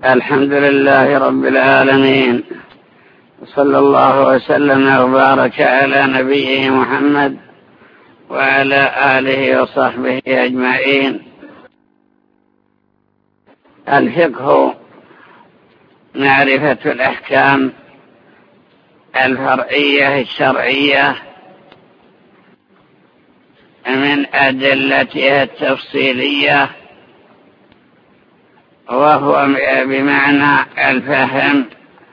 الحمد لله رب العالمين، صلى الله وسلم وبارك على نبيه محمد وعلى آله وصحبه أجمعين. الفقه معرفة الأحكام الفرعية الشرعية من أدلتها التفصيلية، وهو بمعنى الفهم،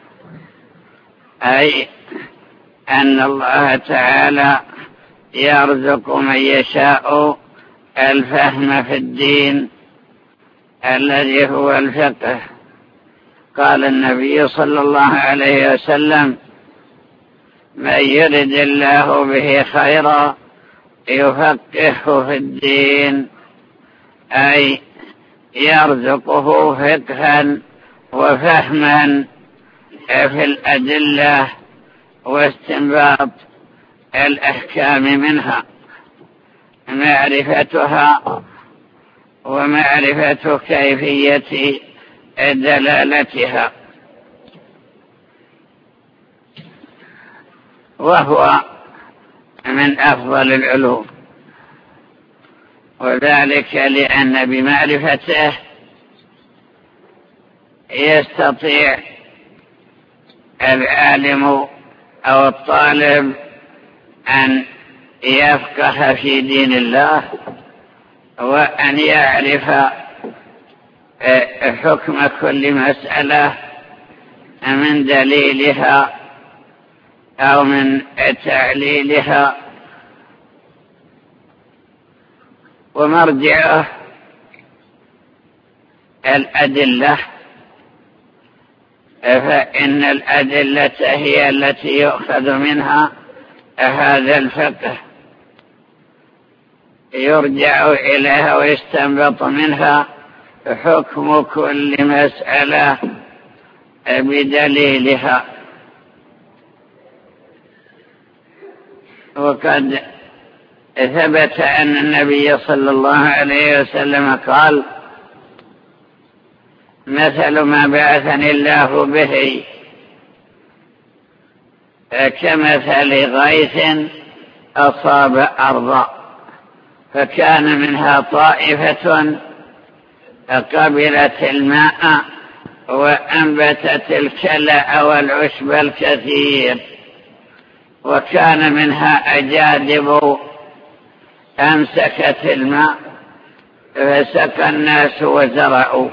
أي أن الله تعالى يرزق من يشاء الفهم في الدين الذي هو الفقه. قال النبي صلى الله عليه وسلم: من يرد الله به خيرا يفقهه في الدين، أي يرزقه فقها وفهما في الأدلة واستنباط الأحكام منها، معرفتها ومعرفة كيفية دلالتها، وهو من أفضل العلوم، وذلك لأن بمعرفته يستطيع العالم أو الطالب أن يفقه في دين الله، وأن يعرف حكم كل مسألة من دليلها أو من تعليلها ومرجعه الأدلة، فإن الأدلة هي التي يؤخذ منها هذا الفقه، يرجع إليها ويستنبط منها حكم كل مسألة بدليلها. وقد ثبت أن النبي صلى الله عليه وسلم قال: مثل ما بعثني الله به كمثل غيث أصاب أرضا فكان منها طائفة قبلت الماء وأنبتت الكلأ والعشب الكثير، وكان منها أجادب أمسكت الماء فسقى الناس وزرعوا،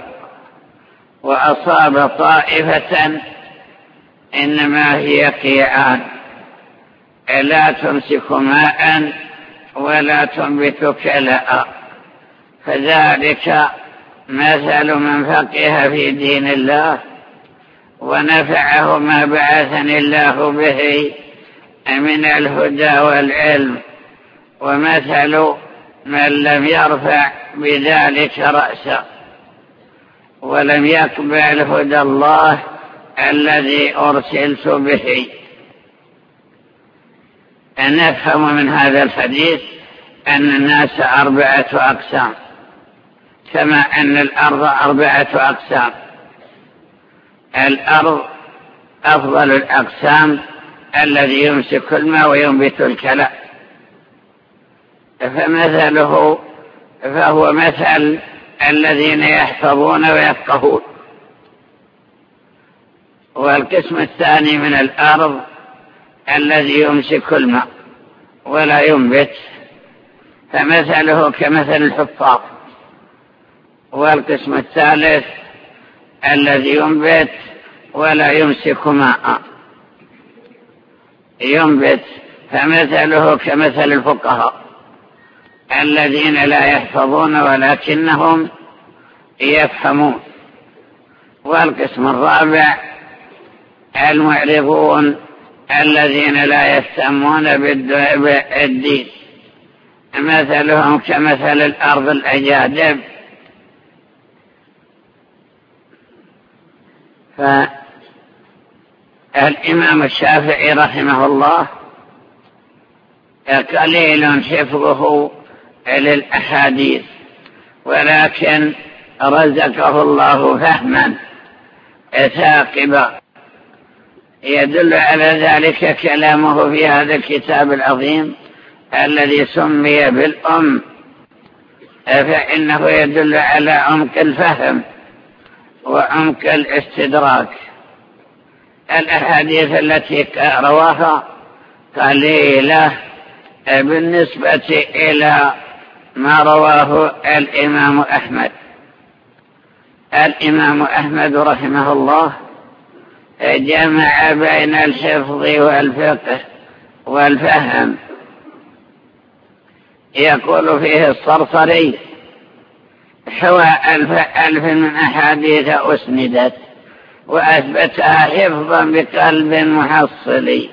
وأصاب طائفة إنما هي قيعان لا تمسك ماء ولا تنبت كلأ، فذلك مثل من فقه في دين الله ونفعه ما بعثني الله به من الهدى والعلم، ومثل من لم يرفع بذلك رأسا ولم يقبل هدى الله الذي أرسلت به. نفهم من هذا الحديث أن الناس 4 أقسام، كما أن الأرض 4 أقسام. الأرض أفضل الأقسام الذي يمسك الماء وينبت الكلأ، فهو مثل الذين يحفظون ويفقهون. والقسم الثاني من الأرض الذي يمسك الماء ولا ينبت، فمثله كمثل الحفاظ. والقسم الثالث الذي ينبت ولا يمسك ماء، ينبت، فمثله كمثل الفقهاء الذين لا يحفظون ولكنهم يفهمون. والقسم الرابع المعرضون الذين لا يهتمون بالدين، مثلهم كمثل الأرض الأجادب. فالإمام الشافعي رحمه الله قليل حفظه للأحاديث، ولكن رزقه الله فهما ثاقبة. يدل على ذلك كلامه في هذا الكتاب العظيم الذي سمي بالأم، فإنه يدل على عمق الفهم وعمق الاستدراك. الأحاديث التي رواها قليلة بالنسبة إلى ما رواه الإمام أحمد. الإمام أحمد رحمه الله جمع بين الحفظ والفقه والفهم. يقول فيه الصرصري: حوى 1000 من أحاديث أسندت وأثبتها حفظا بقلب محصل،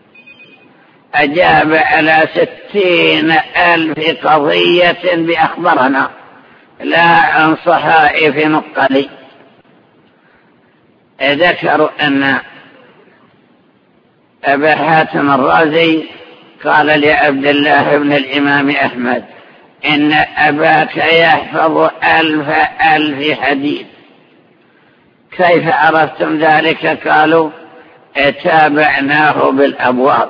أجاب على 60,000 قضية بأخبرنا لا عن صحائف نقل. ذكروا أن أبا حاتم الرازي قال لعبد الله بن الإمام أحمد: إن أباك يحفظ 1000 حديث. كيف عرفتم ذلك؟ قالوا: تابعناه بالأبواب.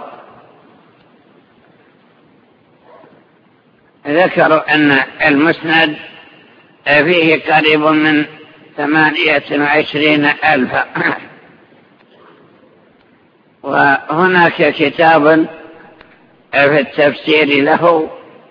ذكروا أن المسند فيه قريب من 28,000. وهناك كتاب في التفسير له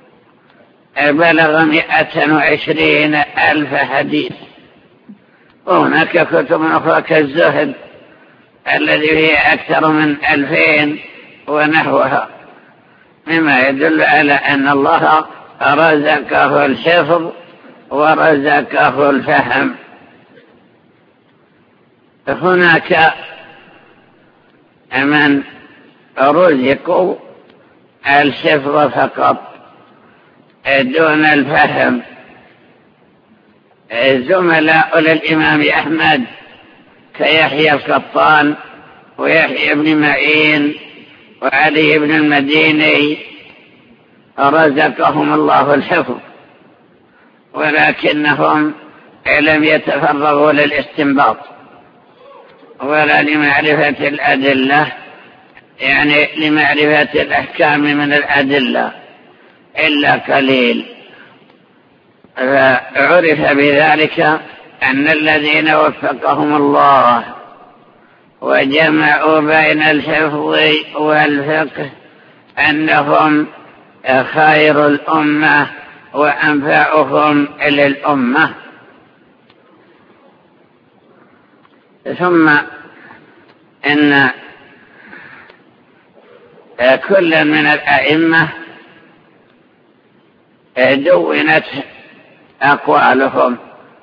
بلغ 120,000 حديث. وهناك كتب أخرى كالزهد الذي فيه أكثر من 2000 ونحوها، مما يدل على أن الله رزقه الحفظ ورزقه الفهم. هناك من رزقوا الحفظ فقط دون الفهم. زملاء للإمام أحمد كيحيى القطان ويحيى بن معين وعلي بن المديني رزقهم الله الحفظ، ولكنهم لم يتفرغوا للاستنباط ولا لمعرفة الأدلة، يعني لمعرفة الأحكام من الأدلة إلا قليل. فعرف بذلك أن الذين وفقهم الله وجمعوا بين الحفظ والفقه أنهم خير الأمة وأنفعهم للأمة. ثم إن كل من الأئمة دونت أقوالهم.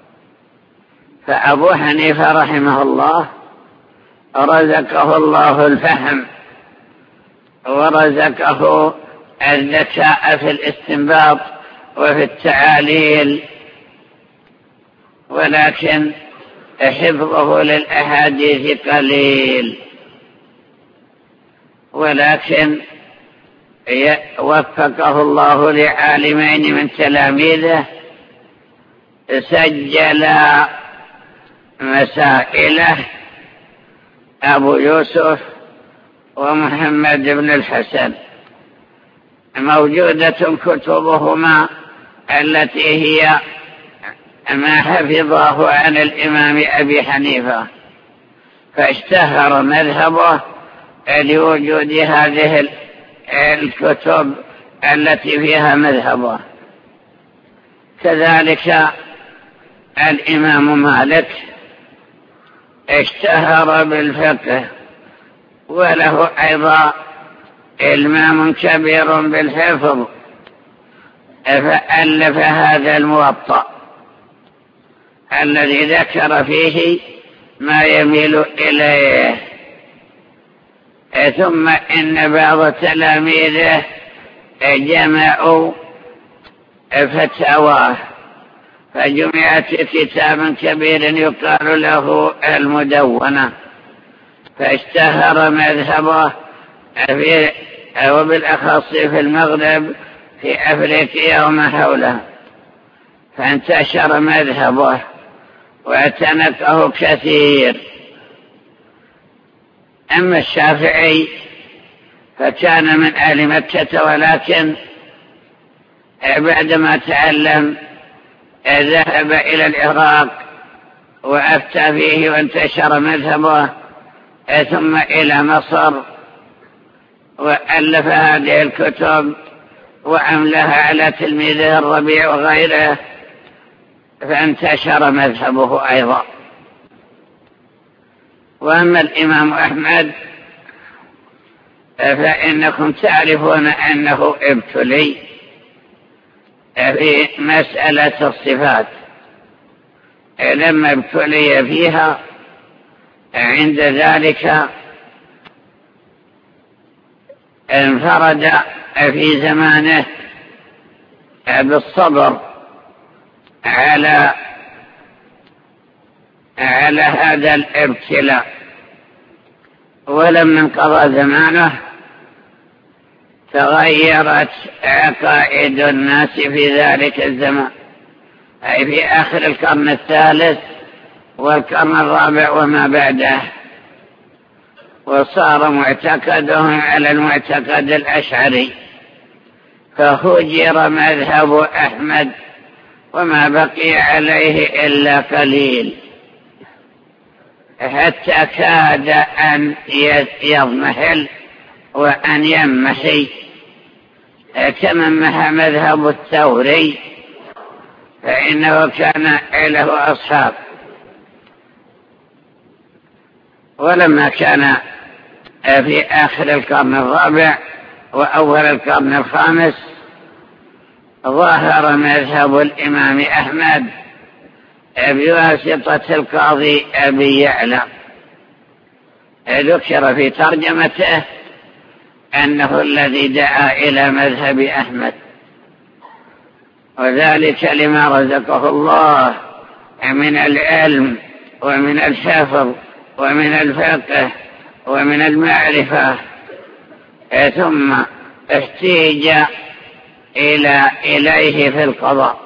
فأبو حنيفة رحمه الله رزقه الله الفهم ورزقه الذكاء في الاستنباط وفي التعاليل، ولكن حفظه للأحاديث قليل. ولكن وفقه الله لعالمين من تلاميذه سجل مسائله: أبو يوسف ومحمد بن الحسن. موجودة كتبهما التي هي ما حفظه عن الإمام أبي حنيفة، فاشتهر مذهبه لوجود هذه الكتب التي فيها مذهبه. كذلك الإمام مالك اشتهر بالفقه، وله أيضا إلمام كبير بالحفظ، فألف هذا الموطأ الذي ذكر فيه ما يميل إليه. ثم إن بعض تلاميذه جمعوا فتاواه فجمعت في كتاب كبير يقال له المدونة، فاشتهر مذهبه وبالأخص في المغرب في أفريقيا وما حولها، فانتشر مذهبه واعتنقه كثير أما الشافعي فكان من أهل مكة، ولكن بعدما تعلم ذهب إلى العراق وأفتى فيه وانتشر مذهبه، ثم إلى مصر وألف هذه الكتب وعملها على تلميذه الربيع وغيره، فانتشر مذهبه أيضا. وأما الإمام أحمد فإنكم تعرفون أنه ابتلي في مسألة الصفات، لما ابتلي فيها عند ذلك انفرد في زمانه بالصبر على هذا الابتلاء، ولما انقضى زمانه تغيرت عقائد الناس في ذلك الزمان، أي في آخر القرن الثالث والقرن الرابع وما بعده، وصار معتقدهم على المعتقد الأشعري، فهجر مذهب أحمد وما بقي عليه إلا قليل، حتى كاد أن يضمحل وأن يمحي، كما محى مذهب الثوري، فإنه كان له أصحاب. ولما كان في آخر القرن الرابع وأول القرن الخامس ظهر مذهب الإمام أحمد بواسطة القاضي أبي يعلى، ذكر في ترجمته أنه الذي دعا إلى مذهب أحمد، وذلك لما رزقه الله من العلم ومن الحفظ ومن الفقه ومن المعرفة، ثم احتيج إليه في القضاء،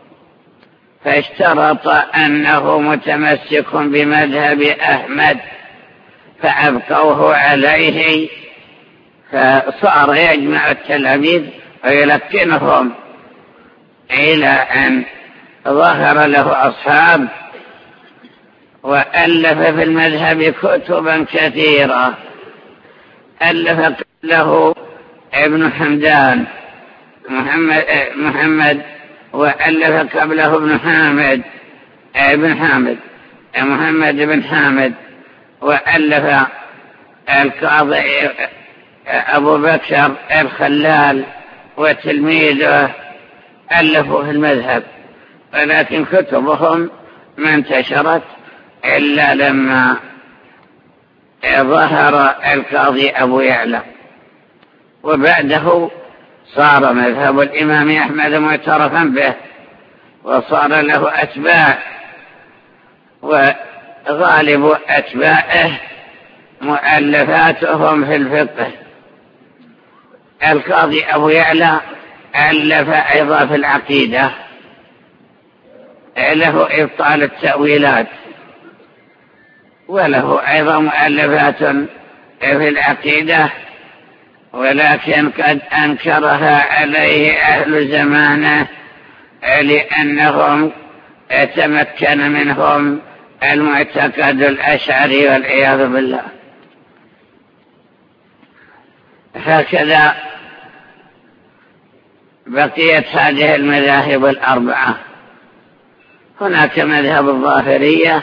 فاشترط أنه متمسك بمذهب أحمد فأبقوه عليه، فصار يجمع التلاميذ ويلقنهم إلى أن ظهر له أصحاب، وألف في المذهب كتبا كثيرة. ألف له ابن حمدان محمد، وألف قبله ابن حامد محمد بن حامد، وألف القاضي أبو بكر الخلال وتلميذه، ألفوا في المذهب، ولكن كتبهم ما انتشرت إلا لما ظهر القاضي أبو يعلى، وبعده صار مذهب الإمام أحمد معترفا به، وصار له أتباع، وغالب أتباعه مؤلفاتهم في الفقه. القاضي أبو يعلى ألف أيضا في العقيدة، له إبطال التأويلات، وله أيضا مؤلفات في العقيدة، ولكن قد أنكرها عليه أهل زمانه لأنهم تمكن منهم المعتقد الأشعري والعياذ بالله. هكذا بقيت هذه المذاهب الأربعة. هناك مذهب الظاهرية،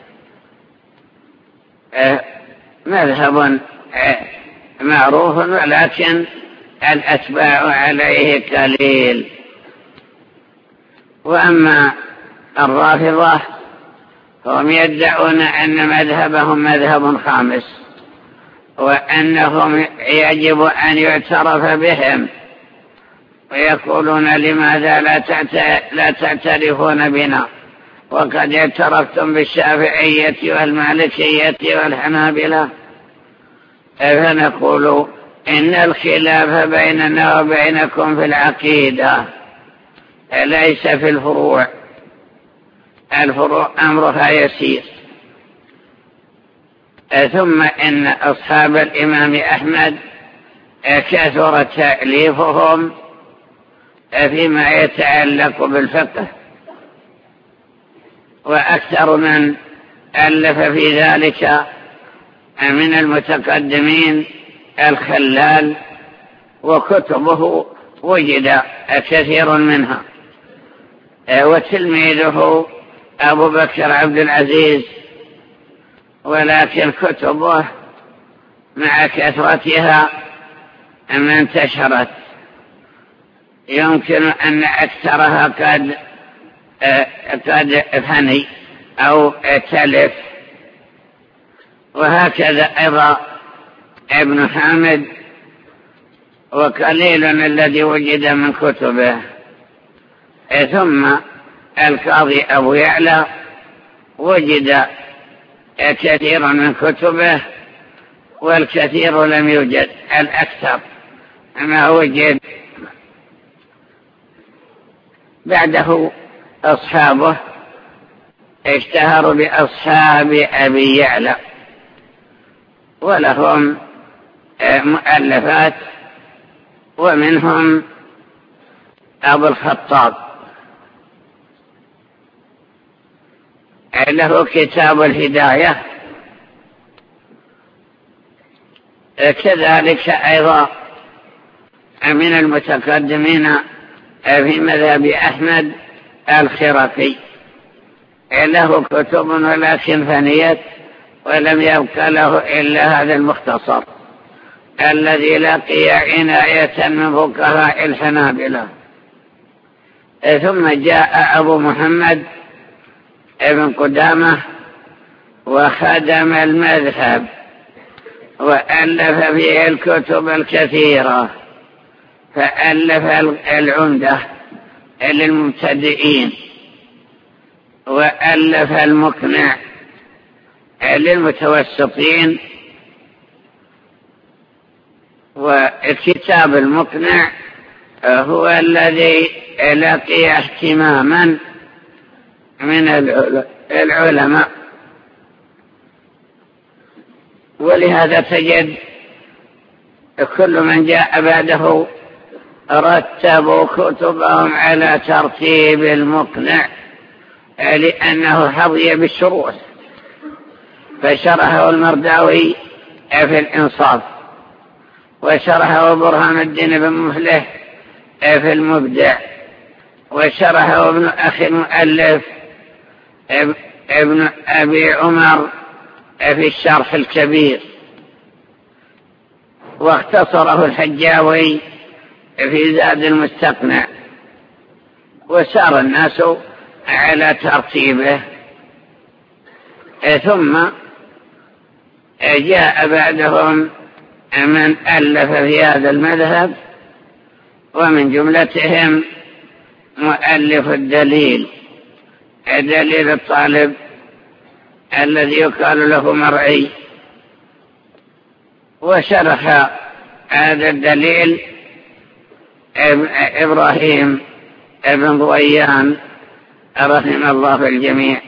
مذهب معروف ولكن الأتباع عليه قليل. وأما الرافضة هم يدعون أن مذهبهم مذهب خامس، وأنهم يجب أن يعترف بهم، ويقولون لماذا لا تعترفون بنا وقد اعترفتم بالشافعية والمالكية والحنابلة؟ فنقول إن الخلاف بيننا وبينكم في العقيدة ليس في الفروع، الفروع أمرها يسير. ثم إن أصحاب الإمام أحمد كثر تأليفهم فيما يتعلق بالفقه، وأكثر من ألف في ذلك من المتقدمين الخلال، وكتبه وجد كثير منها، وتلميذه أبو بكر عبد العزيز، ولكن كتبه مع كثرتها ما انتشرت، يمكن أن أكثرها قد فني أو تلف. وهكذا أيضا ابن حامد، وقليل الذي وجد من كتبه. ثم القاضي أبو يعلى وجد كثير من كتبه، والكثير لم يوجد، الأكثر ما وجد. بعده أصحابه اشتهروا بأصحاب أبي يعلى، ولهم مؤلفات، ومنهم أبو الخطاب له كتاب الهداية. كذلك أيضا من المتقدمين في مذهب أحمد الخرقي له كتب، ولكن فنيت، ولم يبقى له إلا هذا المختصر الذي لقي عناية من فقهاء الحنابلة. ثم جاء أبو محمد ابن قدامة وخدم المذهب، وألف فيه الكتب الكثيرة، فألف العمدة للمبتدئين، وألف المقنع للمتوسطين. والكتاب المقنع هو الذي لقي اهتماما من العلماء، ولهذا تجد كل من جاء بعده رتبوا كتبهم على ترتيب المقنع، لأنه حظي بالشروط. فشرحه المرداوي في الإنصاف، وشرحه برهان الدين بن مفلح في المبدع، وشرحه ابن أخي المؤلف ابن أبي عمر في الشرح الكبير، واختصره الحجاوي في زاد المستقنع، وسار الناس على ترتيبه. ثم جاء بعدهم من ألف في هذا المذهب، ومن جملتهم مؤلف الدليل، دليل الطالب الذي يقال له مرعي. وشرح هذا الدليل إبراهيم ابن ضويان رحم الله الجميع.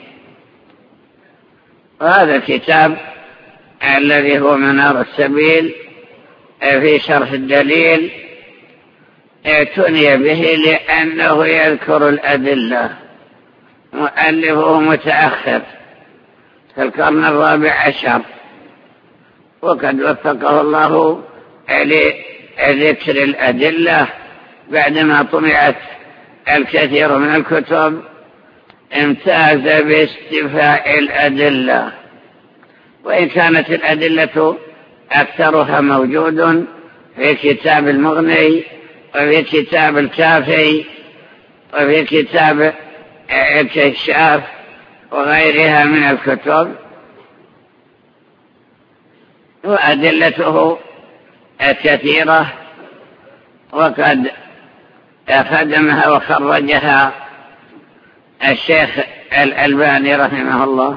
وهذا الكتاب الذي هو منار السبيل في شرح الدليل اعتني به لأنه يذكر الأدلة. مؤلفه متأخر في القرن الرابع عشر، وقد وفقه الله لذكر الأدلة بعدما طمعت الكثير من الكتب. امتاز باستيفاء الأدلة، وإن كانت الأدلة أكثرها موجود في كتاب المغني، وفي كتاب الكافي، وفي كتاب الكشاف، وغيرها من الكتب، وأدلته كثيرة، وقد خدمها وخرجها الشيخ الألباني رحمه الله.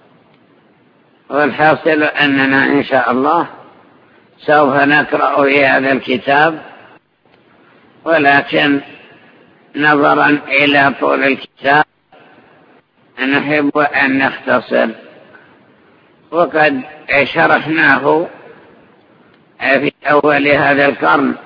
والحاصل أننا إن شاء الله سوف نقرأ في هذا الكتاب، ولكن نظرا إلى طول الكتاب نحب أن نختصر، وقد شرحناه في أول هذا القرن.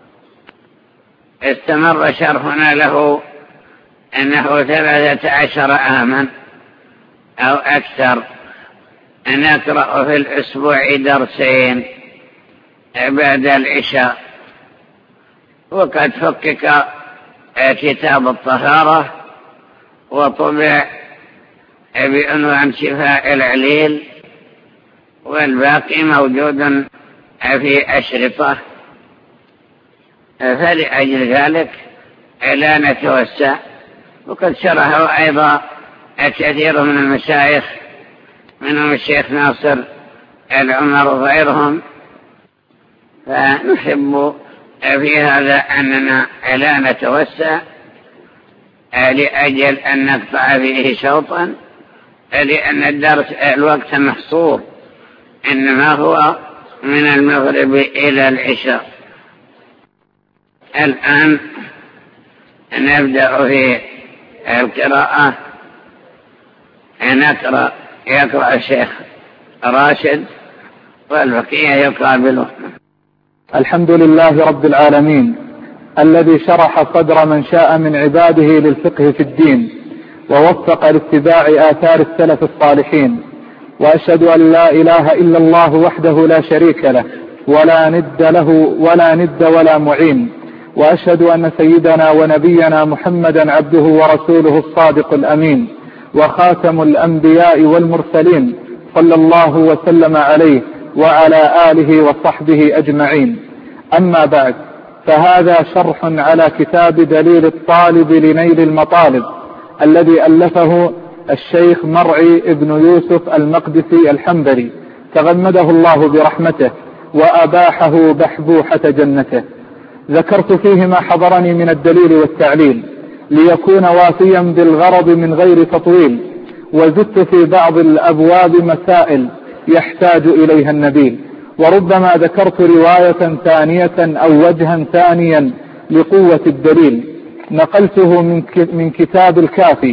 استمر شرحنا له أنه 13 عاما أو أكثر، نقرأ في الأسبوع درسين بعد العشاء. وقد فكك كتاب الطهارة وطبع بعنوان شفاء العليل، والباقي موجود في أشرطة. فلأجل ذلك لا نتوسع. وقد شرحه أيضا الكثير من المشايخ، منهم الشيخ ناصر العمر وغيرهم، فنحب في هذا أننا لا نتوسع لأجل أن نقطع فيه شوطا، لأن الوقت محصور، إنما هو من المغرب إلى العشاء. الآن نبدأ في القراءة. يقرأ الشيخ راشد والبقية يقابله. الحمد لله رب العالمين الذي شرح صدر من شاء من عباده للفقه في الدين، ووفق لاتباع آثار السلف الصالحين. وأشهد أن لا إله إلا الله وحده لا شريك له ولا ند له ولا معين. وأشهد أن سيدنا ونبينا محمدا عبده ورسوله الصادق الأمين، وخاتم الأنبياء والمرسلين، صلى الله وسلم عليه وعلى آله وصحبه أجمعين. أما بعد، فهذا شرح على كتاب دليل الطالب لنيل المطالب، الذي ألفه الشيخ مرعي ابن يوسف المقدسي الحنبلي، تغمده الله برحمته وأباحه بحبوحة جنته. ذكرت فيه ما حضرني من الدليل والتعليل ليكون وافيا بالغرض من غير تطويل، وزدت في بعض الأبواب مسائل يحتاج إليها النبيل، وربما ذكرت رواية ثانية أو وجها ثانيا لقوة الدليل. نقلته من كتاب الكافي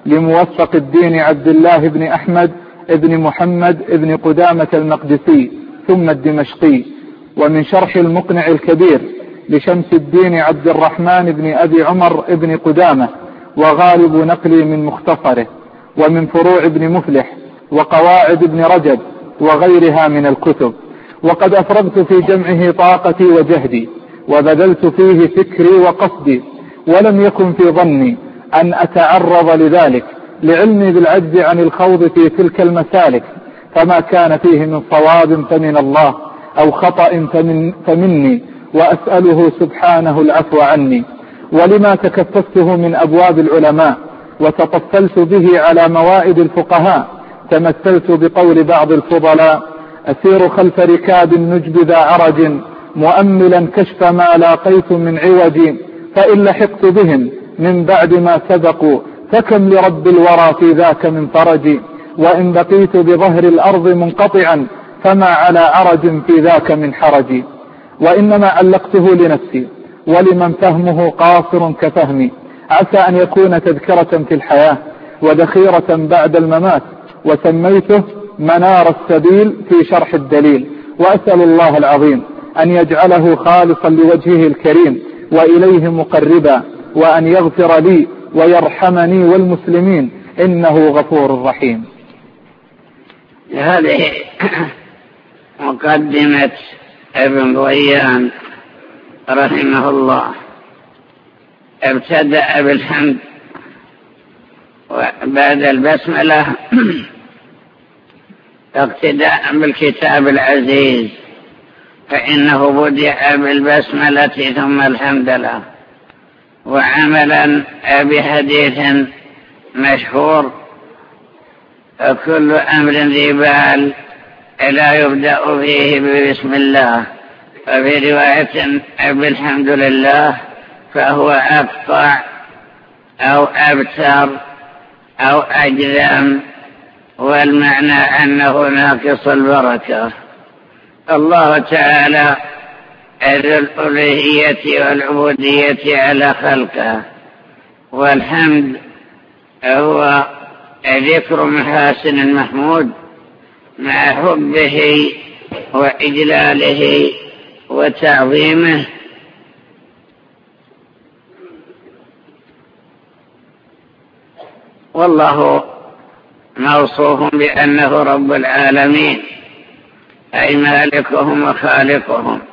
لموفق الدين عبد الله بن أحمد بن محمد بن قدامة المقدسي ثم الدمشقي، ومن شرح المقنع الكبير لشمس الدين عبد الرحمن بن أبي عمر بن قدامة، وغالب نقلي من مختصره، ومن فروع ابن مفلح وقواعد ابن رجب وغيرها من الكتب. وقد أفرغت في جمعه طاقتي وجهدي، وبذلت فيه فكري وقصدي، ولم يكن في ظني أن أتعرض لذلك لعلمي بالعجز عن الخوض في تلك المسالك، فما كان فيه من صواب فمن الله، أو خطأ فمني، وأسأله سبحانه العفو عني. ولما تكففته من أبواب العلماء وتطفلت به على موائد الفقهاء، تمثلت بقول بعض الفضلاء: أسير خلف ركاب النجب ذا عرج، مؤملا كشف ما لاقيت من عوج، فإن لحقت بهم من بعد ما سبقوا، فكم لرب الورى في ذاك من فرج. وإن بقيت بظهر الأرض منقطعا، فما على عرج في ذاك من حرج. وإنما علقته لنفسي ولمن فهمه قاصر كفهمي، عسى أن يكون تذكرة في الحياة وذخيرة بعد الممات، وسميته منار السبيل في شرح الدليل. وأسأل الله العظيم أن يجعله خالصا لوجهه الكريم وإليه مقربا، وأن يغفر لي ويرحمني والمسلمين، إنه غفور رحيم. هذه مقدمة ابن ضيان رحمه الله. ابتدأ بالحمد وبعد البسملة اقتداء بالكتاب العزيز، فإنه بدأ بالبسملة ثم الحمد له، وعملا بحديث مشهور: كل أمر ذي بال لا يبدأ فيه بسم الله، وفي رواية بالحمد لله، فهو أقطع أو أبتر أو أجذم، والمعنى أنه ناقص البركة. الله تعالى ذو الألوهية والعبودية على خلقه، والحمد هو ذكر محاسن المحمود مع حبه وإجلاله وتعظيمه. والله موصوف بأنه رب العالمين، أي مالكهم وخالقهم،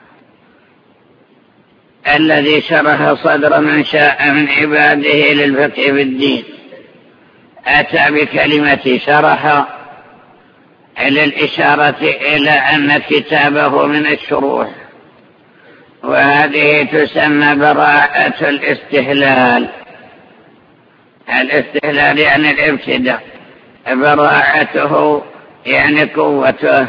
الذي شرح صدر من شاء من عباده للفقه في الدين. أتى بكلمة شرح للإشارة إلى أن كتابه من الشروح، وهذه تسمى براءة الاستهلال. الاستهلال يعني الابتداء، براءته يعني قوته.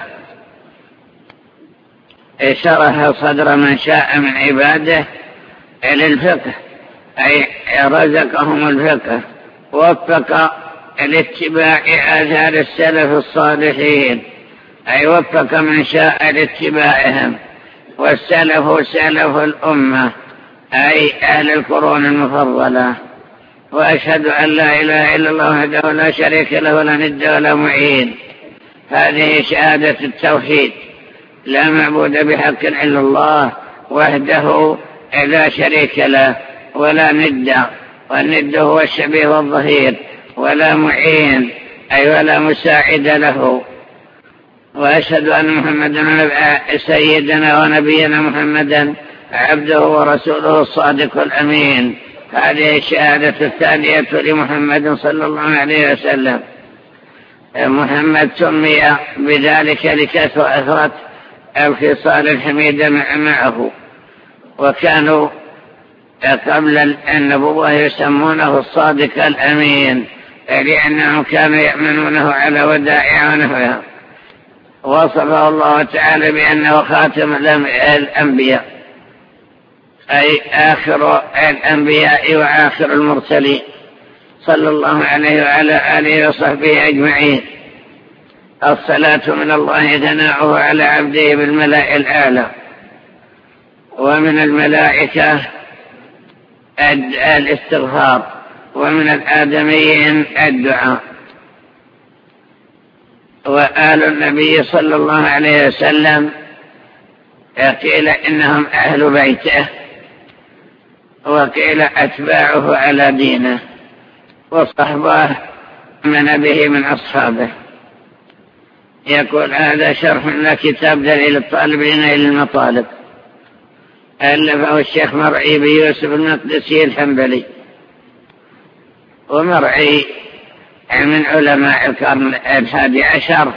شرح صدر من شاء من عباده للفقه، أي رزقهم الفقه، وفق لاتباع آثار السلف الصالحين، أي وفق من شاء لاتباعهم. والسلف سلف الأمة، أي أهل القرون المفضلة. وأشهد أن لا إله إلا الله وحده لا شريك له ولا ند ولا معين. هذه شهادة التوحيد، لا معبود بحق إلا الله وحده لا شريك له ولا ند، والند هو الشبيه والظهير، ولا معين أي ولا مساعد له. وأشهد أن محمدا سيدنا ونبينا محمدا عبده ورسوله الصادق الأمين. هذه الشهادة الثانية لمحمد صلى الله عليه وسلم. محمد سمي بذلك لكثرة الخصال الحميدة معه، وكانوا قبل النبوة يسمونه الصادق الأمين، لأنهم كانوا يأمنونه على ودائع ونحوها. وصفه الله تعالى بأنه خاتم الأنبياء، أي آخر الأنبياء وآخر المرسلين، صلى الله عليه وعلى آله وصحبه أجمعين. الصلاة من الله ثناؤه على عبده بالملائكة الأعلى، ومن الملائكة الاستغفار، ومن الآدميين الدعاء. وآل النبي صلى الله عليه وسلم قيل إنهم أهل بيته، وقيل أتباعه على دينه، وصحبه من به من أصحابه. يقول هذا شرح لكتاب دليل الطالبين إلى المطالب، ألفه الشيخ مرعي بيوسف المقدسي الحنبلي. ومرعي من علماء القرن 11،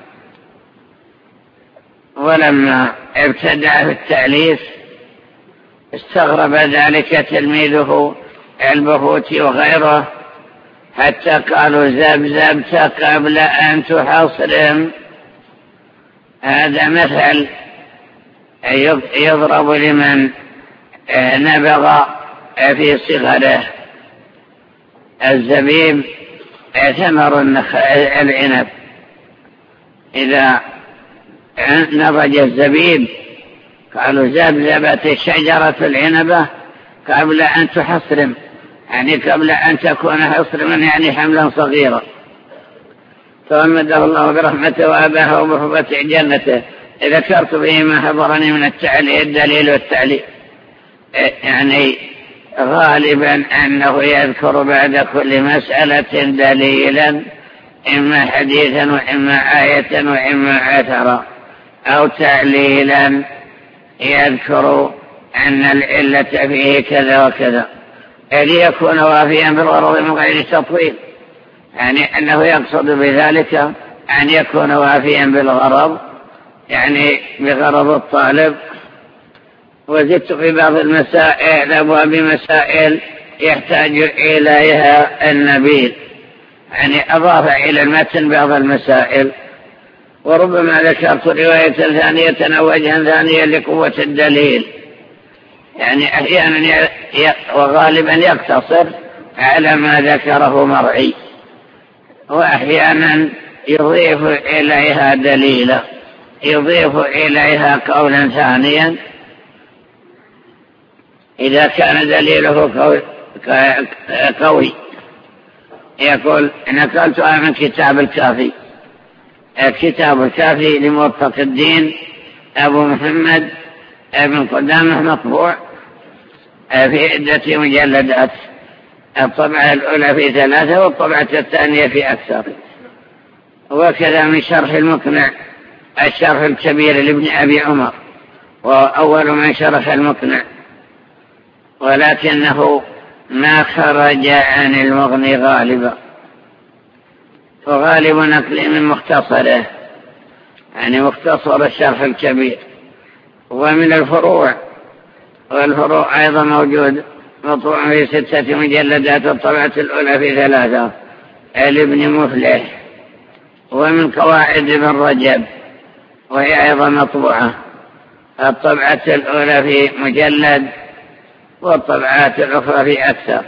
ولما ابتدع في التأليف استغرب ذلك تلميذه البهوتي وغيره، حتى قالوا ذبذبت قبل أن تحصرم. هذا مثل يضرب لمن نبغ في صغره. الزبيب ثمر العنب، إذا نضج الزبيب قالوا ذبذبت شجرة العنبة قبل أن تحصرم، يعني قبل أن تكون حصرما، يعني حملا صغيرا. فأمده الله برحمته وأباه بحفظة جنته. ذكرت به ما حضرني من الدليل والتعليل، يعني غالبا أنه يذكر بعد كل مسألة دليلا، إما حديثا وإما آية وإما أثرا، أو تعليلا يذكر أن العلة فيه كذا وكذا، ليكون وافيا بالغرض من غير تطويل، يعني أنه يقصد بذلك أن يكون وافيا بالغرض، يعني بغرض الطالب. وزدت في بعض المسائل أبواب مسائل يحتاج إليها النبيل، يعني أضاف إلى المتن بعض المسائل. وربما ذكرت رواية ثانية أو وجها ثانيا لقوة الدليل، يعني أحيانا وغالبا يقتصر على ما ذكره مرعي، وأحيانا يضيف إليها دليلا، يضيف إليها قولا ثانيا إذا كان دليله قوي. يقول نقلتها من كتاب الكافي كتاب الكافي لموفق الدين أبو محمد بن قدامة مطبوع في عدة مجلدات، الطبعة الأولى في 3 والطبعة الثانية في أكثر. وكذا من شرح المقنع الشرح الكبير لابن أبي عمر، وأول من شرح المقنع، ولكنه ما خرج عن المغني غالبا، وغالب نقل من مختصره، يعني مختصر الشرح الكبير. ومن الفروع، والفروع أيضا موجود مطبوع في 6 مجلدات، الطبعة الأولى في 3 لابن مفلح. ومن قواعد ابن رجب، وهي أيضا مطبوعة، الطبعة الأولى في مجلد والطبعات الأخرى في أكثر.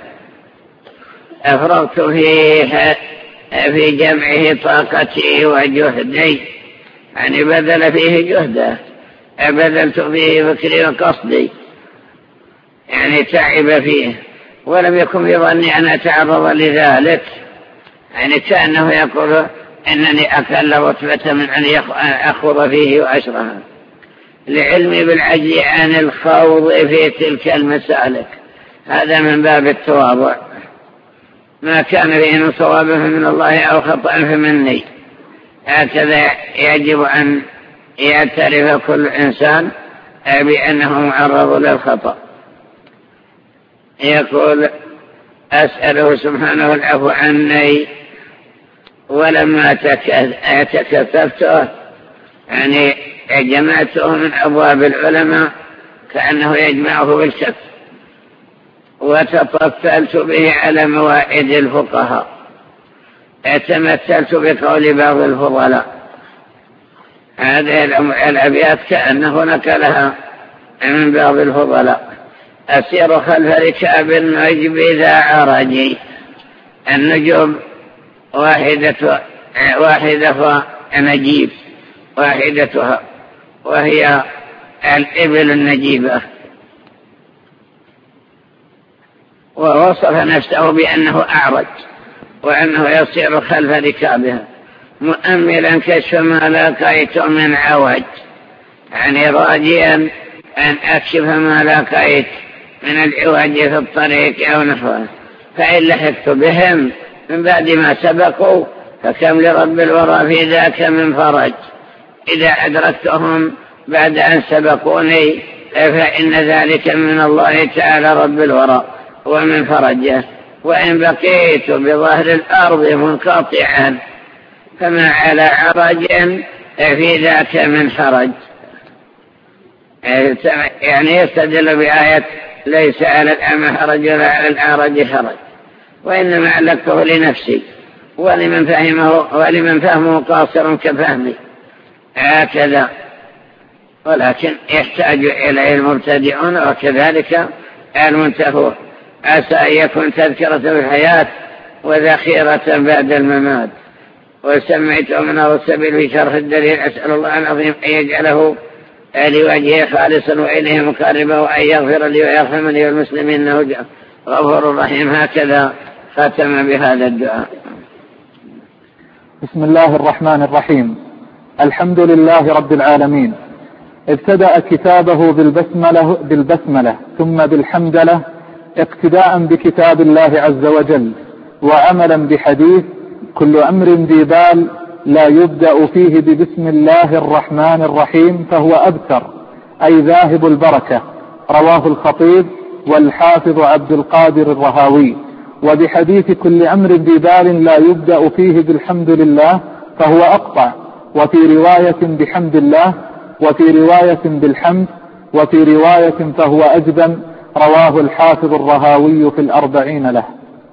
أفرغت في جمعه طاقتي وجهدي، يعني بذل فيه جهده، بذلت فيه فكري وقصدي، يعني تعب فيه، ولم يكن في ظني أن أتعرض لذلك، يعني كأنه يقول إنني أكل رتبة من أن أخوض فيه وأشرها، لعلمي بالعجز عن الخوض في تلك المسالك. هذا من باب التواضع، ما كان فيه من صواب من الله أو خطأ فمني. هكذا يجب أن يعترف كل إنسان بأنه معرض للخطأ. يقول أسأله سبحانه العفو عني، ولما تكثفته يعني جمعته من أبواب العلماء كأنه يجمعه بالكف، وتطفلت به على موائد الفقهاء، تمثلت بقول بعض الفضلاء. هذه الأبيات كأنه نقلها من بعض الفضلاء. أسير خلف ركاب النجم ذا عرجي، النجوم واحدة نجيب، واحدتها وهي الإبل النجيبة. ووصف نفسه بأنه أعرج، وأنه يصير خلف ركابها مؤملا كشف ما لقيت من عوج، يعني راجيا أن أكشف ما لقيت من العوج في الطريق أو نحوه، فإن لحقت بهم من بعد ما سبقوا فكم لرب الورى في ذاك من فرج. إذا أدركتهم بعد أن سبقوني فإن ذلك من الله تعالى رب الورى ومن فرجه. وإن بقيت بظهر الأرض منقطعا فما على عرج في ذاك من حرج. يعني يستدل بآية ليس على الأعمى حرج ولا على الأعرج حرج، وإنما علقته لنفسي ولمن فهمه قاصر كفهمي، هكذا. ولكن يحتاج إليه المبتدئون وكذلك المنتهون. عسى أن يكون تذكرة في الحياة وذخيرة بعد الممات. وسمعت من هذا السبيل في شرح الدليل. أسأل الله العظيم أن يجعله لوجهه خالصا وإليه مقاربا، وأن يغفر لي ويرحمني والمسلمين إنه غفور رحيم. هكذا ختم بهذا الدعاء. بسم الله الرحمن الرحيم. الحمد لله رب العالمين. ابتدأ كتابه بالبسملة ثم بالحمدلة، اقتداء بكتاب الله عز وجل، وعملا بحديث كل أمر ذي بال لا يبدأ فيه ببسم الله الرحمن الرحيم فهو أبتر، أي ذاهب البركة. رواه الخطيب والحافظ عبد القادر الرهاوي. وبحديث كل أمر ذي بال لا يبدأ فيه بالحمد لله فهو أقطع، وفي رواية بحمد الله، وفي رواية بالحمد، وفي رواية فهو أجبن. رواه الحافظ الرهاوي في 40 له.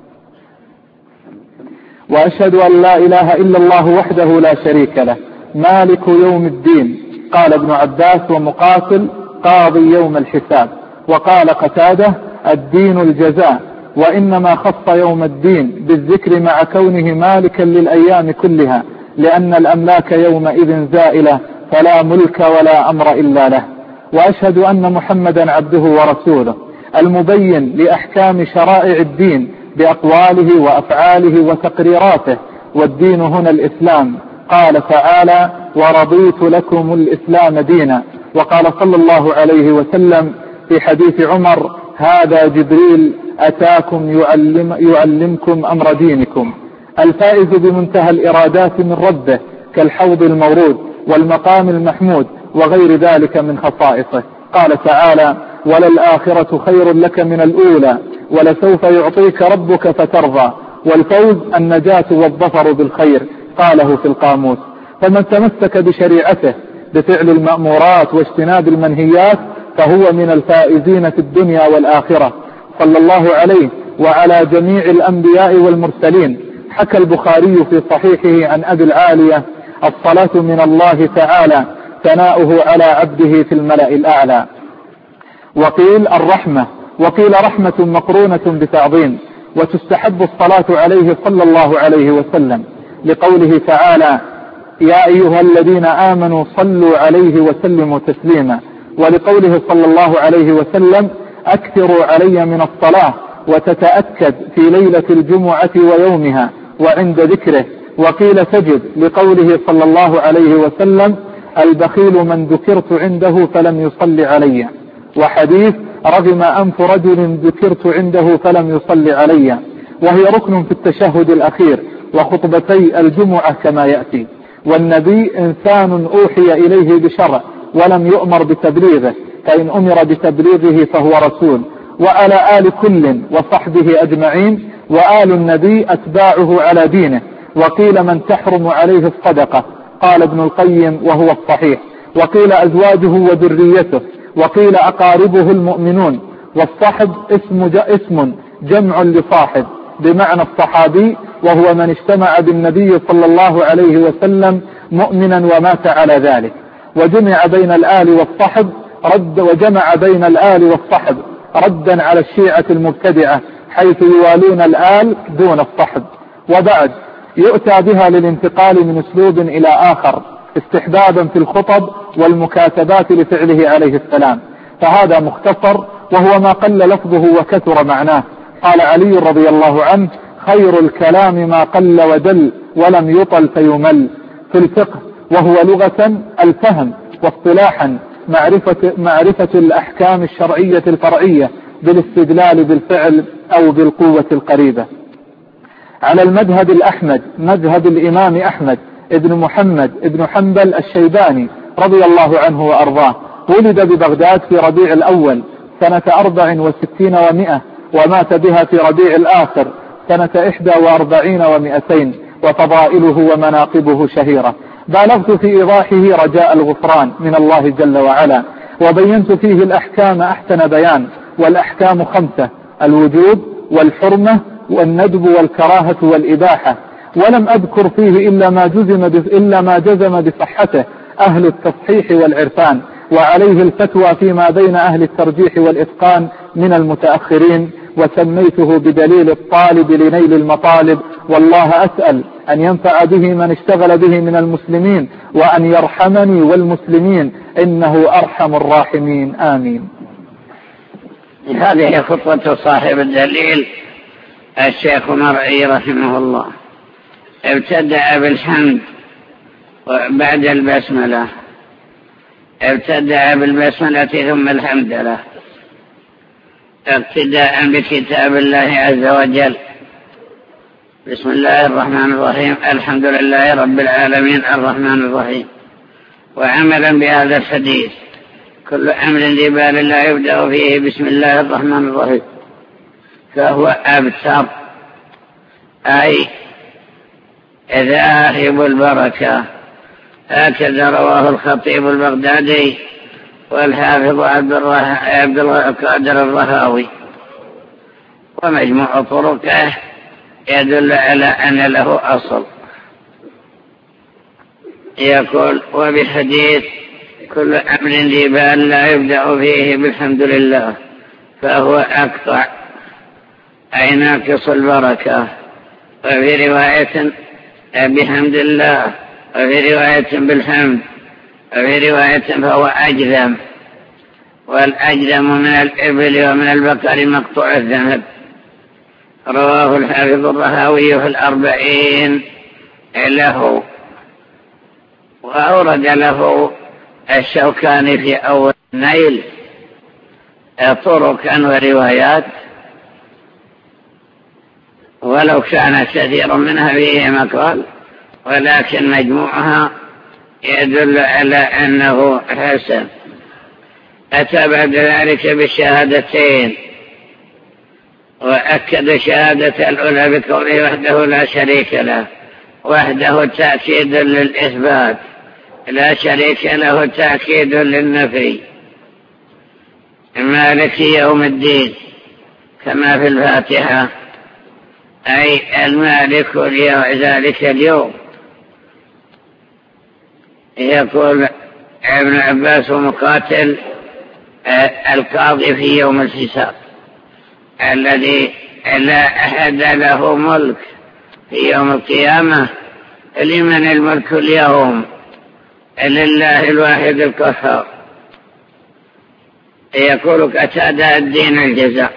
وأشهد أن لا إله إلا الله وحده لا شريك له مالك يوم الدين. قال ابن عباس ومقاتل قاضي يوم الحساب. وقال قتادة الدين الجزاء، وإنما خص يوم الدين بالذكر مع كونه مالكا للأيام كلها، لأن الأملاك يومئذ زائلة فلا ملك ولا أمر إلا له. وأشهد أن محمدا عبده ورسوله المبين لأحكام شرائع الدين بأقواله وأفعاله وتقريراته. والدين هنا الإسلام، قال تعالى: ورضيت لكم الإسلام دينا. وقال صلى الله عليه وسلم في حديث عمر: هذا جبريل أتاكم يعلمكم أمر دينكم. الفائز بمنتهى الإرادات من ربه كالحوض المورود والمقام المحمود وغير ذلك من خصائصه. قال تعالى: وللآخرة خير لك من الأولى ولسوف يعطيك ربك فترضى. والفوز النجاة والظفر بالخير، قاله في القاموس. فمن تمسك بشريعته بفعل المأمورات واجتناب المنهيات فهو من الفائزين في الدنيا والآخرة. صلى الله عليه وعلى جميع الأنبياء والمرسلين. حكى البخاري في صحيحه عن أبي العالية: الصلاة من الله تعالى ثناؤه على عبده في الملأ الأعلى. وقيل الرحمة، وقيل رحمة مقرونة بتعظيم. وتستحب الصلاة عليه صلى الله عليه وسلم لقوله تعالى: يا أيها الذين آمنوا صلوا عليه وسلموا تسليما. ولقوله صلى الله عليه وسلم: أكثروا علي من الصلاة، وتتأكد في ليلة الجمعة ويومها وعند ذكره. وقيل تجب لقوله صلى الله عليه وسلم: البخيل من ذكرت عنده فلم يصل علي. وحديث: رغم أنف رجل ذكرت عنده فلم يصل علي، وهي ركن في التشهد الأخير وخطبتي الجمعة كما يأتي. والنبي إنسان أوحي إليه بشرع ولم يؤمر بتبليغه، فإن أمر بتبليغه فهو رسول. وعلى آل كل وصحبه أجمعين، وآل النبي أتباعه على دينه. وقيل من تحرم عليه الصدقة، قال ابن القيم وهو الصحيح. وقيل أزواجه وذريته، وقيل أقاربه المؤمنون. والصحب اسم جمع لصاحب بمعنى الصحابي، وهو من اجتمع بالنبي صلى الله عليه وسلم مؤمنا ومات على ذلك. وجمع بين الآل والصحب ردا على الشيعة المبتدعة، حيث يوالون الآل دون الصحب. وبعد يؤتى بها للانتقال من اسلوب إلى آخر استحبابا في الخطب والمكاتبات لفعله عليه السلام. فهذا مختصر، وهو ما قل لفظه وكثر معناه. قال علي رضي الله عنه: خير الكلام ما قل ودل ولم يطل فيمل. في الفقه، وهو لغة الفهم، واصطلاحا معرفة الأحكام الشرعية الفرعية بالاستدلال بالفعل أو بالقوة القريبة. على المذهب الأحمد، مذهب الإمام أحمد ابن محمد ابن حنبل الشيباني رضي الله عنه وأرضاه. ولد ببغداد في ربيع الأول سنة 64 و100، ومات بها في ربيع الآخر سنة 41 و200. وفضائله ومناقبه شهيرة. بالغت في إيضاحه رجاء الغفران من الله جل وعلا، وبينت فيه الأحكام أحسن بيان. والأحكام 5: الوجوب والحرمة والندب والكراهة والإباحة. ولم أذكر فيه إلا ما جزم بصحته أهل التصحيح والعرفان، وعليه الفتوى فيما بين أهل الترجيح والإتقان من المتأخرين. وسميته بدليل الطالب لنيل المطالب. والله أسأل أن ينفع به من اشتغل به من المسلمين، وأن يرحمني والمسلمين، إنه أرحم الراحمين. آمين. هذه خطوة صاحب الدليل الشيخ مرعي رحمه الله. ابتدأ بالحمد بعد البسملة، ابتدأ بالبسملة ثم الحمد له، اقتداء بكتاب الله عز وجل. بسم الله الرحمن الرحيم، الحمد لله رب العالمين الرحمن الرحيم. وعملا بهذا الحديث: كل أمر ذي بال لا يبدأ فيه بسم الله الرحمن الرحيم فهو أبتر، أي ذاهب البركة. هكذا رواه الخطيب البغدادي والحافظ عبد القادر الرهاوي. ومجموع طرقه يدل على أن له أصل. يقول: وبحديث كل أمر ذي بال لا يبدأ فيه بالحمد لله فهو أقطع، أي ناقص البركة. وفي رواية بحمد الله، وفي رواية بالحمد، وفي رواية فهو أجذم. والأجذم من الإبل ومن البقر مقطوع الذنب. رواه الحافظ الرهاوي في 40 له. وأورد له الشوكاني في أول النيل طرقا وروايات، ولو كان كثير منها فيه مقال، ولكن مجموعها يدل على أنه حسن. أتى بعد ذلك بالشهادتين، وأكد شهادة الأولى بقوله وحده لا شريك له، وحده تأكيد للإثبات، لا شريك له تأكيد للنفي، مالك يوم الدين كما في الفاتحة، أي المالك ذلك اليوم. يقول ابن عباس ومقاتل القاضي في يوم الحساب الذي لا أحد له ملك في يوم القيامة، لمن الملك اليوم؟ لله الواحد القهار. يقول قتادة الدين الجزاء،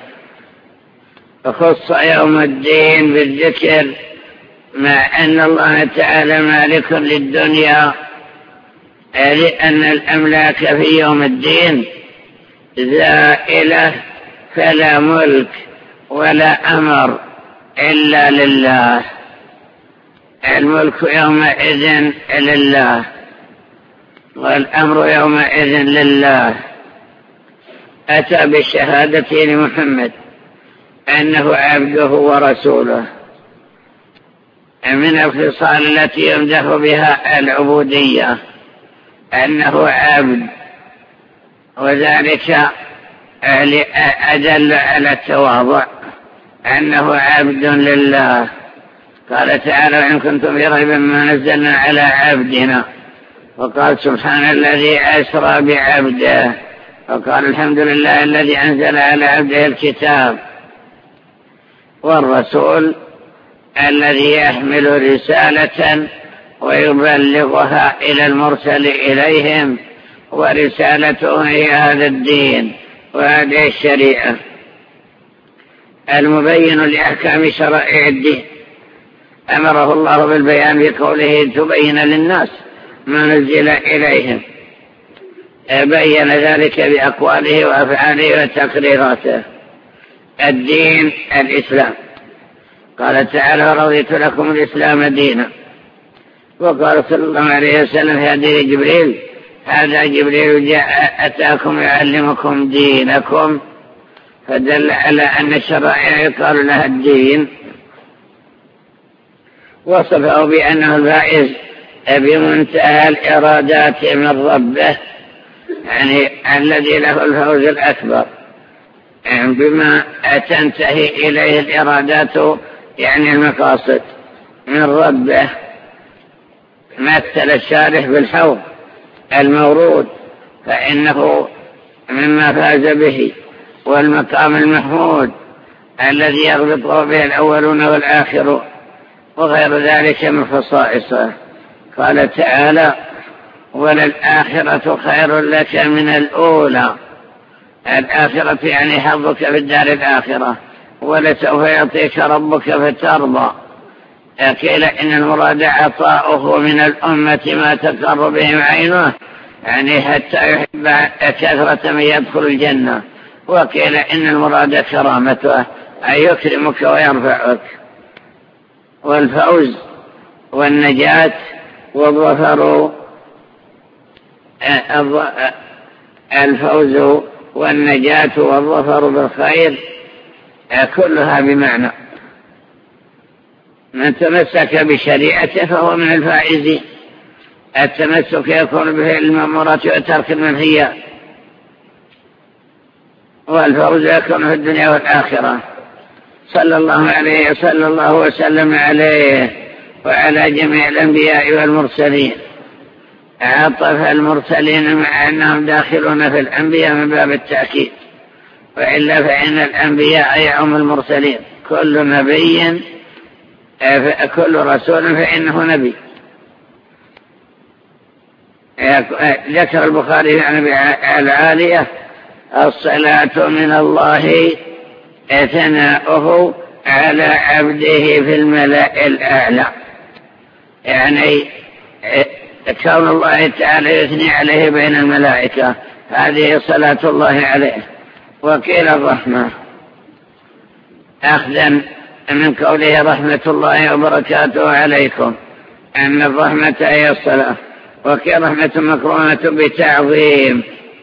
خص يوم الدين بالذكر مع أن الله تعالى مالك للدنيا، لأن الأملاك في يوم الدين زائلة، فلا ملك ولا أمر إلا لله. الملك يومئذ لله، والأمر يومئذ لله. أتى بالشهادة لمحمد أنه عبده ورسوله، من الخصال التي يمدح بها العبودية أنه عبد، وذلك أدل على التواضع أنه عبد لله. قال تعالى وإن كنتم في ريب مما نزلنا على عبدنا، وقال سبحان الذي أسرى بعبده، وقال الحمد لله الذي أنزل على عبده الكتاب. والرسول الذي يحمل رسالة ويبلغها إلى المرسل إليهم، ورسالته هي هذا الدين وهذه الشريعة المبين لأحكام شرائع الدين. أمره الله بالبيان بقوله تبين للناس ما نزل إليهم، بين ذلك بأقواله وأفعاله وتقريراته. الدين الإسلام، قال تعالى رضيت لكم الإسلام دينا. وقال صلى الله عليه وسلم في حديث جبريل هذا جبريل جاء أتاكم يعلمكم دينكم، فدل على أن الشرائع يقال لها الدين. وصفه بأنه الفائز بمنتهى الإرادات من ربه، يعني الذي له الفوز الأكبر بما تنتهي إليه الإرادات، يعني المقاصد من ربه. مثل الشارح بالحوض المورود، فإنه مما فاز به، والمقام المحمود الذي يربطه به الأولون والآخرون، وغير ذلك من خصائصه. قال تعالى وللآخرة خير لك من الأولى. الآخرة يعني حظك في الدار الآخرة، ولسوف يعطيك ربك فترضى. قيل إن المراد عطاؤه من الأمة ما تقر بهم عينه، يعني حتى يحب كثرة من يدخل الجنة. وقيل إن المراد كرامته، أي يكرمك ويرفعك. والفوز والنجاة والظفر، الفوز والنجاة والظفر بالخير كلها بمعنى من تمسك بشريعته فهو من الفائزين. التمسك يكون به المأمورات وترك المنهيات، والفوز يكون في الدنيا والآخرة. صلى الله وسلم عليه وعلى جميع الأنبياء والمرسلين. عطف المرسلين مع أنهم داخلون في الأنبياء من باب التأكيد، وإلا فإن الأنبياء يعم المرسلين، كل رسول فإنه نبي. ذكر البخاري عن العالية الصلاة من الله ثناؤه على عبده في الملأ الأعلى، يعني كون الله تعالى يثني عليه بين الملائكة، هذه صلاة الله عليه. وقيل الرحمة أخذا من قوله رحمة الله وبركاته عليكم، أن الرحمة هي الصلاة. وقيل رحمة مكرونة بتعظيم،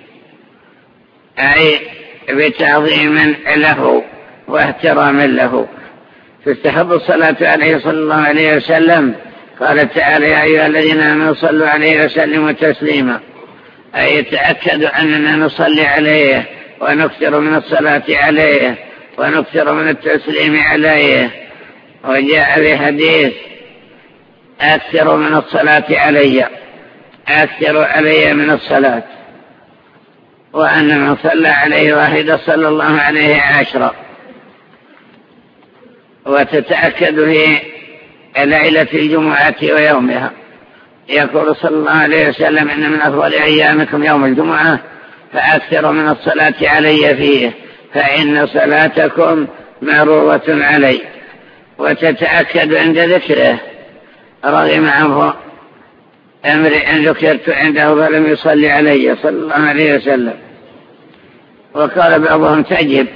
أي بتعظيم له واحترام له. تستحب الصلاة عليه صلى الله عليه وسلم. قال تعالى يا أيها الذين آمنوا صلوا عليه وسلموا تسليما، أي يتأكدوا أننا نصلي عليه ونكثر من الصلاة عليه ونكثر من التسليم عليه. وجاء في حديث أكثر من الصلاة علي، أكثر علي من الصلاة، وأن من صلى عليه واحدة صلى الله عليه 10. وتتأكد في ليلة الجمعة ويومها. يقول صلى الله عليه وسلم إن من أفضل أيامكم يوم الجمعة فأكثر من الصلاة علي فيه فإن صلاتكم معروضة علي. وتتأكد عند ذكره رغم عنه امرئ ذكرت عنده فلم يصلي علي صلى الله عليه وسلم. وقال بعضهم تجب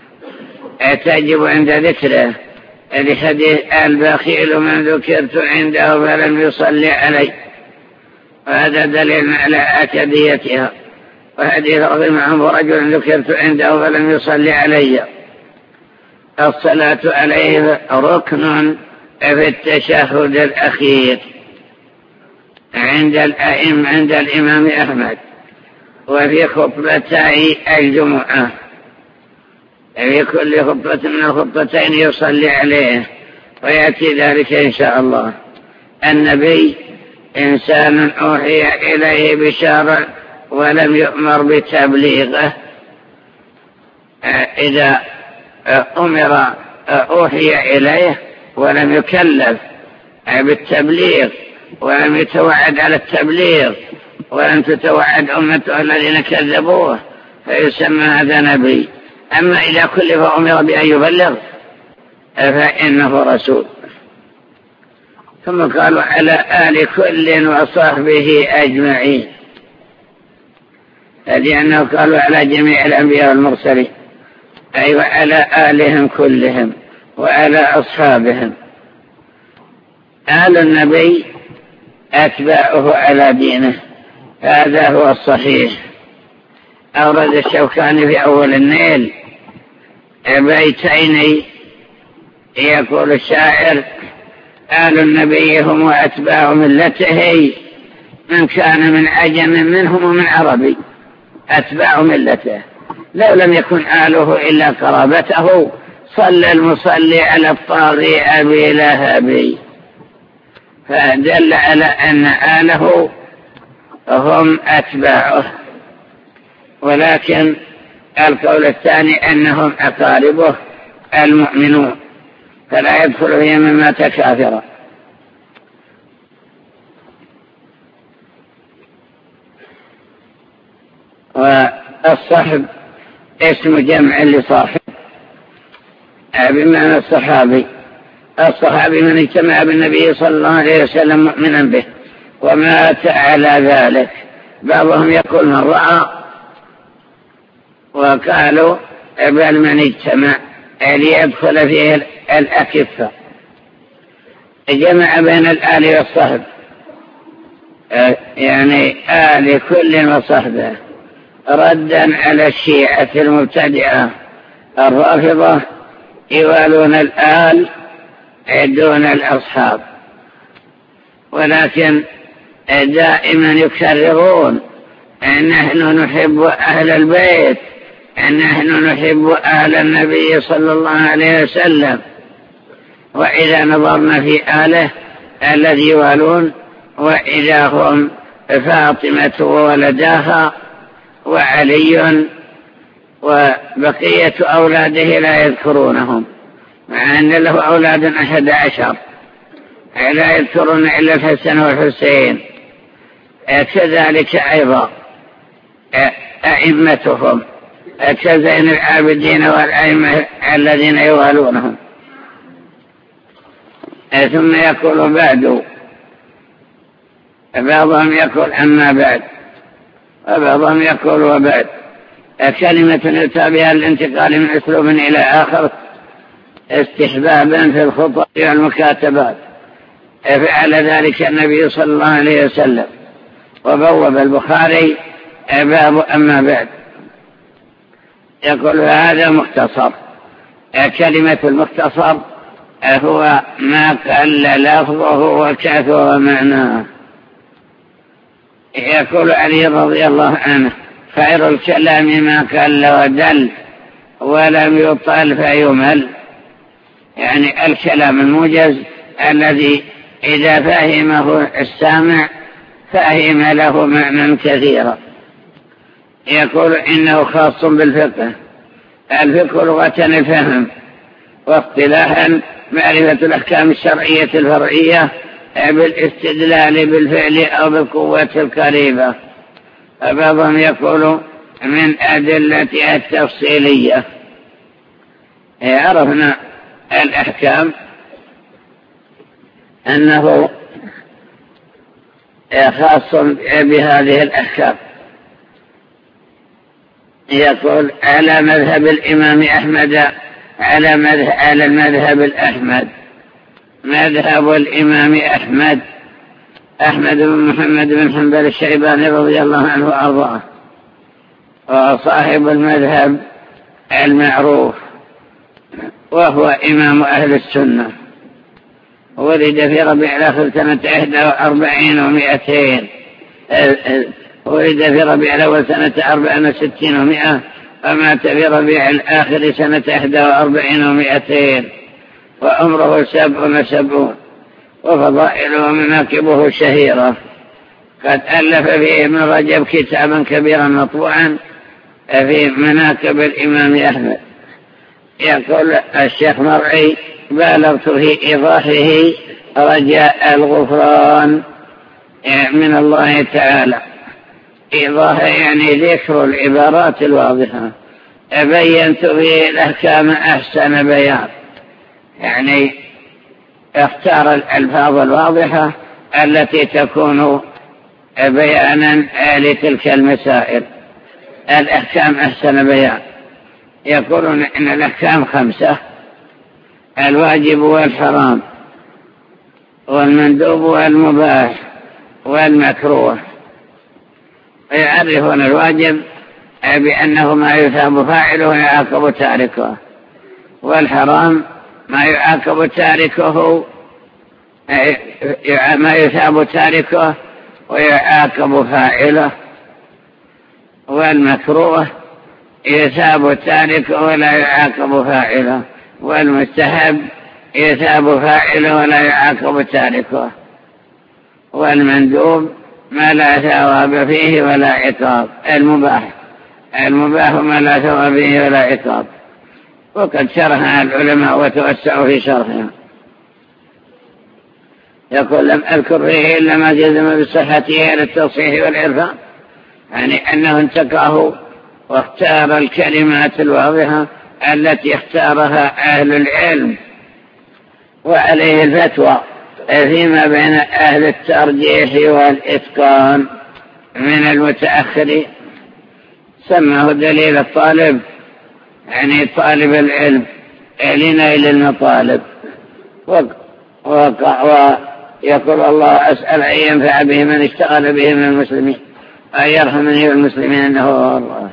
عند ذكره لحديث البخيل من ذكرت عنده فلم يصلي علي، وهذا دليل على أكديتها. وحديث رغم عنه رجل ذكرت عنده فلم يصلي علي. الصلاة عليه ركن في التشهد الأخير عند الإمام أحمد، وفي خطبتي الجمعة، في كل خطبة من الخطبتين يصلي عليه، ويأتي ذلك إن شاء الله. النبي إنسان أوحي إليه بشارة ولم يؤمر بتبليغه. إذا أوحي إليه ولم يكلف بالتبليغ ولم يتوعد على التبليغ ولم تتوعد أمته الذين كذبوه فيسمى هذا نبي. أما إذا كلف أمر بأن يبلغ فإنه رسول. ثم قالوا على آل كل وصحبه أجمعين، لأنه قالوا على جميع الأنبياء والمرسلين، أي وعلى آلهم كلهم وعلى أصحابهم. آل النبي أتباعه على دينه، هذا هو الصحيح. أورد الشوكاني في أول النيل بيتين يقول الشاعر آل النبي هم وأتباع ملته من كان من عجم منهم ومن عربي. أتباع ملته، لو لم يكن آله إلا قرابته صلى المصلي على الطاغي أبي لهب. فدل على أن آله هم أتباعه. ولكن القول الثاني أنهم أقاربه المؤمنون، فلا يدخل فيهم من مات كافرا. والصحب اسم جمع لصاحب بمعنى الصحابي. الصحابي من اجتمع بالنبي صلى الله عليه وسلم مؤمنا به ومات على ذلك. بعضهم يقول من رأى، وقالوا بل من اجتمع ليدخل فيه الأكفة. جمع بين الآل والصحب، يعني آل كل وصحبه، ردا على الشيعة المبتدعة الرافضة يوالون الآل دون الأصحاب، ولكن دائما يكررون أن نحن نحب أهل البيت، أن نحن نحب أهل النبي صلى الله عليه وسلم. وإذا نظرنا في آله الذي يوالون، وإذا هم فاطمة وولداها وعلي وبقية أولاده لا يذكرونهم، مع أن له أولاد 11 لا يذكرون إلا الحسن والحسين. كذلك أيضا أئمتهم كزين العابدين والأئمة الذين يوالونهم. ثم يقول بعد بعضهم يقول أما بعد، وبعضهم يقول وبعد. كلمة يؤتى بها الانتقال من أسلوب إلى آخر استحبابا في الخطب والمكاتبات. فعل ذلك النبي صلى الله عليه وسلم، وبوب البخاري باب أما بعد. يقول هذا مختصر. كلمة المختصر هو ما قل لفظه وكثر معناه. يقول علي رضي الله عنه خير الكلام ما قل ودل ولم يطل فيمل، يعني الكلام الموجز الذي إذا فهمه السامع فهم له معنى كثيرا. يقول إنه خاص بالفقه. الفقه لغة الفهم، واصطلاحا معرفة الأحكام الشرعية الفرعية بالاستدلال بالفعل أو بالقوة القريبة. بعضهم يقول من أدلتها التفصيلية. عرفنا الأحكام أنه خاص بهذه الأحكام. يقول على مذهب الإمام أحمد، على المذهب الأحمد، مذهب الإمام أحمد بن محمد بن حنبل الشيباني رضي الله عنه وأرضاه، وصاحب المذهب المعروف، وهو إمام أهل السنة. ولد في ربيع الآخر سنة 41 و200، ولد في ربيع الأول سنة 64 و100، ومات في ربيع الآخر سنة 41 و200، وعمره 77، وفضائله ومناكبه شهيرة. قد ألف فيه ابن رجب كتابا كبيرا مطبوعا في مناكب الإمام أحمد. يقول الشيخ مرعي بالغت في إيضاحه رجاء الغفران من الله تعالى. إيضاح يعني ذكر العبارات الواضحة. بينت فيه الأحكام أحسن بيان، يعني اختار الألفاظ الواضحة التي تكون بيانا لتلك المسائل. الأحكام أحسن بيان. يقولون إن الأحكام 5: الواجب والحرام والمندوب والمباح والمكروه. يعرفون الواجب بأنه ما يثاب فاعله ويعاقب تاركه، والحرام ما يعاقب تاركه، ما يثاب تاركه ويعاقب فاعله، والمكروه يثاب تاركه ولا يعاقب فاعله، والمستحب يثاب فاعله ولا يعاقب تاركه، والمندوب ما لا ثواب فيه ولا عقاب. المباح ما لا ثواب فيه ولا عقاب. وقد شرحها العلماء وتوسعوا في شرحها. يقول لم أذكر فيه إلا ما جزم بصحته للتصحيح والعرفان، يعني أنه انتقاه واختار الكلمات الواضحة التي اختارها أهل العلم، وعليه الفتوى فيما بين أهل الترجيح والإتقان من المتأخرين. سماه دليل الطالب، يعني طالب العلم لنيل المطالب. ويقول الله أسأل أن ينفع به من اشتغل به من المسلمين، أن يرحمني والمسلمين إنه هو الله.